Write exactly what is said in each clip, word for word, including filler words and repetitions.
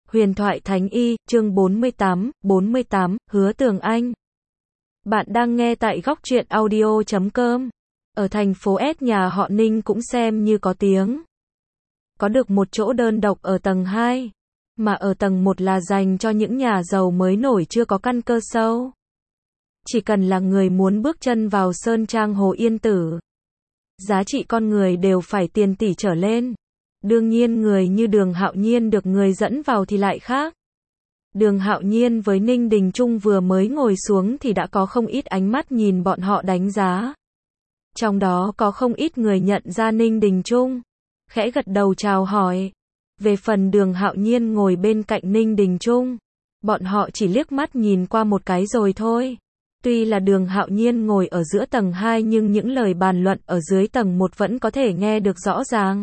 Huyền thoại Thánh Y, chương bốn mươi tám, bốn mươi tám, Hứa Tường Anh. Bạn đang nghe tại góc truyện audio chấm com. Ở thành phố S nhà họ Ninh cũng xem như có tiếng. Có được một chỗ đơn độc ở tầng hai, mà ở tầng một là dành cho những nhà giàu mới nổi chưa có căn cơ sâu. Chỉ cần là người muốn bước chân vào Sơn Trang Hồ Yên Tử, giá trị con người đều phải tiền tỷ trở lên. Đương nhiên người như Đường Hạo Nhiên được người dẫn vào thì lại khác. Đường Hạo Nhiên với Ninh Đình Trung vừa mới ngồi xuống thì đã có không ít ánh mắt nhìn bọn họ đánh giá. Trong đó có không ít người nhận ra Ninh Đình Trung, khẽ gật đầu chào hỏi. Về phần Đường Hạo Nhiên ngồi bên cạnh Ninh Đình Trung, bọn họ chỉ liếc mắt nhìn qua một cái rồi thôi. Tuy là Đường Hạo Nhiên ngồi ở giữa tầng hai nhưng những lời bàn luận ở dưới tầng một vẫn có thể nghe được rõ ràng.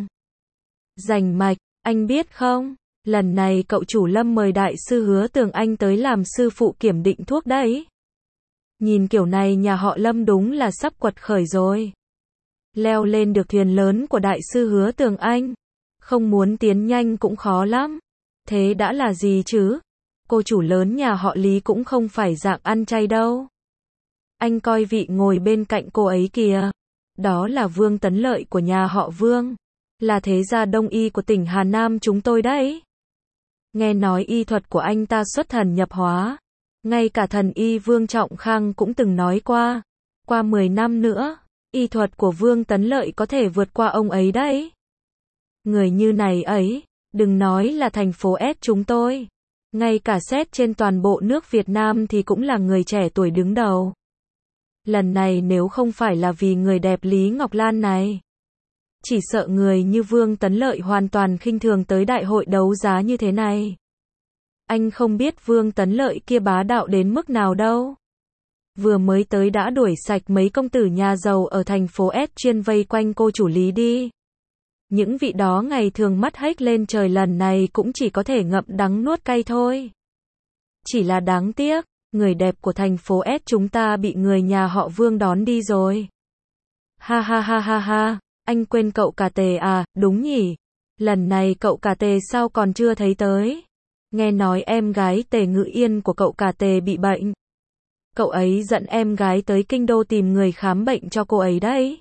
Rành mạch, anh biết không, lần này cậu chủ Lâm mời đại sư Hứa Tường Anh tới làm sư phụ kiểm định thuốc đấy. Nhìn kiểu này nhà họ Lâm đúng là sắp quật khởi rồi. Leo lên được thuyền lớn của đại sư Hứa Tường Anh, không muốn tiến nhanh cũng khó lắm. Thế đã là gì chứ? Cô chủ lớn nhà họ Lý cũng không phải dạng ăn chay đâu. Anh coi vị ngồi bên cạnh cô ấy kìa. Đó là Vương Tấn Lợi của nhà họ Vương. Là thế gia đông y của tỉnh Hà Nam chúng tôi đấy. Nghe nói y thuật của anh ta xuất thần nhập hóa. Ngay cả thần y Vương Trọng Khang cũng từng nói qua. Qua mười năm nữa, y thuật của Vương Tấn Lợi có thể vượt qua ông ấy đấy. Người như này ấy, đừng nói là thành phố S chúng tôi. Ngay cả xét trên toàn bộ nước Việt Nam thì cũng là người trẻ tuổi đứng đầu. Lần này nếu không phải là vì người đẹp Lý Ngọc Lan này, chỉ sợ người như Vương Tấn Lợi hoàn toàn khinh thường tới đại hội đấu giá như thế này. Anh không biết Vương Tấn Lợi kia bá đạo đến mức nào đâu. Vừa mới tới đã đuổi sạch mấy công tử nhà giàu ở thành phố S chuyên vây quanh cô chủ Lý đi. Những vị đó ngày thường mắt hếch lên trời lần này cũng chỉ có thể ngậm đắng nuốt cay thôi. Chỉ là đáng tiếc, người đẹp của thành phố S chúng ta bị người nhà họ Vương đón đi rồi. Ha ha ha ha ha. Anh quên cậu cả Tề à, đúng nhỉ? Lần này cậu cả Tề sao còn chưa thấy tới? Nghe nói em gái Tề Ngự Yên của cậu cả Tề bị bệnh. Cậu ấy dẫn em gái tới kinh đô tìm người khám bệnh cho cô ấy đấy.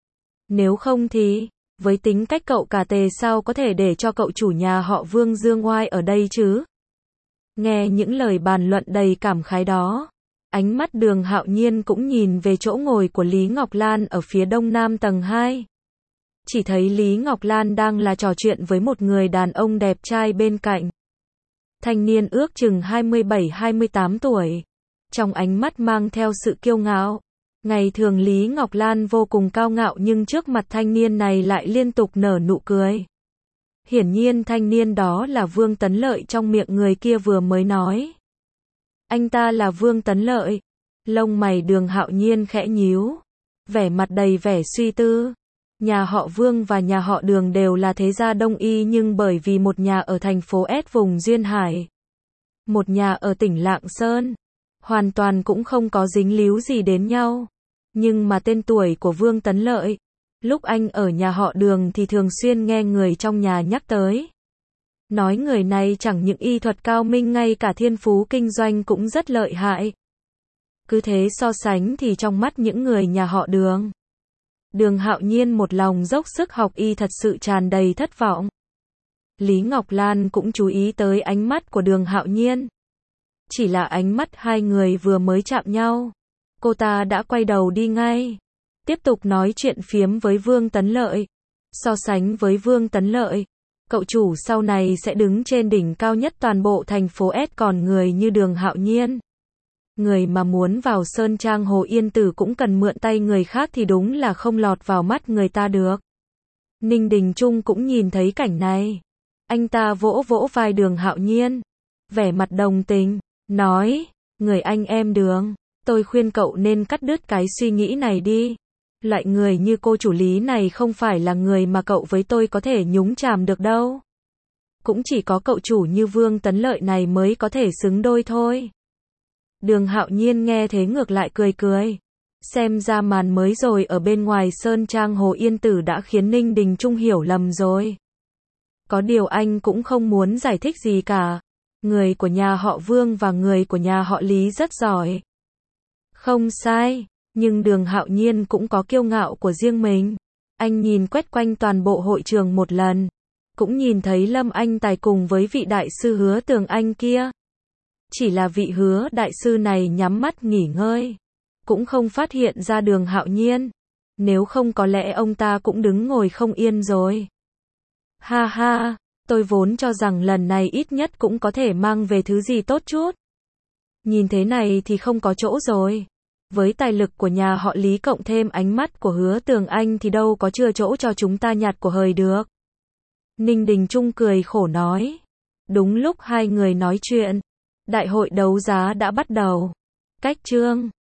Nếu không thì, với tính cách cậu cả Tề sao có thể để cho cậu chủ nhà họ Vương dương oai ở đây chứ? Nghe những lời bàn luận đầy cảm khái đó, ánh mắt Đường Hạo Nhiên cũng nhìn về chỗ ngồi của Lý Ngọc Lan ở phía đông nam tầng hai. Chỉ thấy Lý Ngọc Lan đang là trò chuyện với một người đàn ông đẹp trai bên cạnh. Thanh niên ước chừng hai mươi bảy hai mươi tám tuổi. Trong ánh mắt mang theo sự kiêu ngạo. Ngày thường Lý Ngọc Lan vô cùng cao ngạo nhưng trước mặt thanh niên này lại liên tục nở nụ cười. Hiển nhiên thanh niên đó là Vương Tấn Lợi trong miệng người kia vừa mới nói. Anh ta là Vương Tấn Lợi. Lông mày Đường Hạo Nhiên khẽ nhíu. Vẻ mặt đầy vẻ suy tư. Nhà họ Vương và nhà họ Đường đều là thế gia đông y nhưng bởi vì một nhà ở thành phố S vùng Duyên Hải, một nhà ở tỉnh Lạng Sơn, hoàn toàn cũng không có dính líu gì đến nhau. Nhưng mà tên tuổi của Vương Tấn Lợi, lúc anh ở nhà họ Đường thì thường xuyên nghe người trong nhà nhắc tới. Nói người này chẳng những y thuật cao minh ngay cả thiên phú kinh doanh cũng rất lợi hại. Cứ thế so sánh thì trong mắt những người nhà họ Đường, Đường Hạo Nhiên một lòng dốc sức học y thật sự tràn đầy thất vọng. Lý Ngọc Lan cũng chú ý tới ánh mắt của Đường Hạo Nhiên. Chỉ là ánh mắt hai người vừa mới chạm nhau, cô ta đã quay đầu đi ngay. Tiếp tục nói chuyện phiếm với Vương Tấn Lợi. So sánh với Vương Tấn Lợi, cậu chủ sau này sẽ đứng trên đỉnh cao nhất toàn bộ thành phố S, còn người như Đường Hạo Nhiên, người mà muốn vào Sơn Trang Hồ Yên Tử cũng cần mượn tay người khác thì đúng là không lọt vào mắt người ta được. Ninh Đình Trung cũng nhìn thấy cảnh này. Anh ta vỗ vỗ vai Đường Hạo Nhiên, vẻ mặt đồng tình, nói, người anh em Đường, tôi khuyên cậu nên cắt đứt cái suy nghĩ này đi. Loại người như cô chủ Lý này không phải là người mà cậu với tôi có thể nhúng chàm được đâu. Cũng chỉ có cậu chủ như Vương Tấn Lợi này mới có thể xứng đôi thôi. Đường Hạo Nhiên nghe thế ngược lại cười cười. Xem ra màn mới rồi ở bên ngoài Sơn Trang Hồ Yên Tử đã khiến Ninh Đình Trung hiểu lầm rồi. Có điều anh cũng không muốn giải thích gì cả. Người của nhà họ Vương và người của nhà họ Lý rất giỏi. Không sai, nhưng Đường Hạo Nhiên cũng có kiêu ngạo của riêng mình. Anh nhìn quét quanh toàn bộ hội trường một lần, cũng nhìn thấy Lâm Anh Tài cùng với vị đại sư Hứa Tường Anh kia. Chỉ là vị Hứa đại sư này nhắm mắt nghỉ ngơi, cũng không phát hiện ra Đường Hạo Nhiên. Nếu không có lẽ ông ta cũng đứng ngồi không yên rồi. Ha ha, tôi vốn cho rằng lần này ít nhất cũng có thể mang về thứ gì tốt chút. Nhìn thế này thì không có chỗ rồi. Với tài lực của nhà họ Lý cộng thêm ánh mắt của Hứa Tường Anh thì đâu có chừa chỗ cho chúng ta nhặt của hời được. Ninh Đình Trung cười khổ nói. Đúng lúc hai người nói chuyện, đại hội đấu giá đã bắt đầu. Cách chương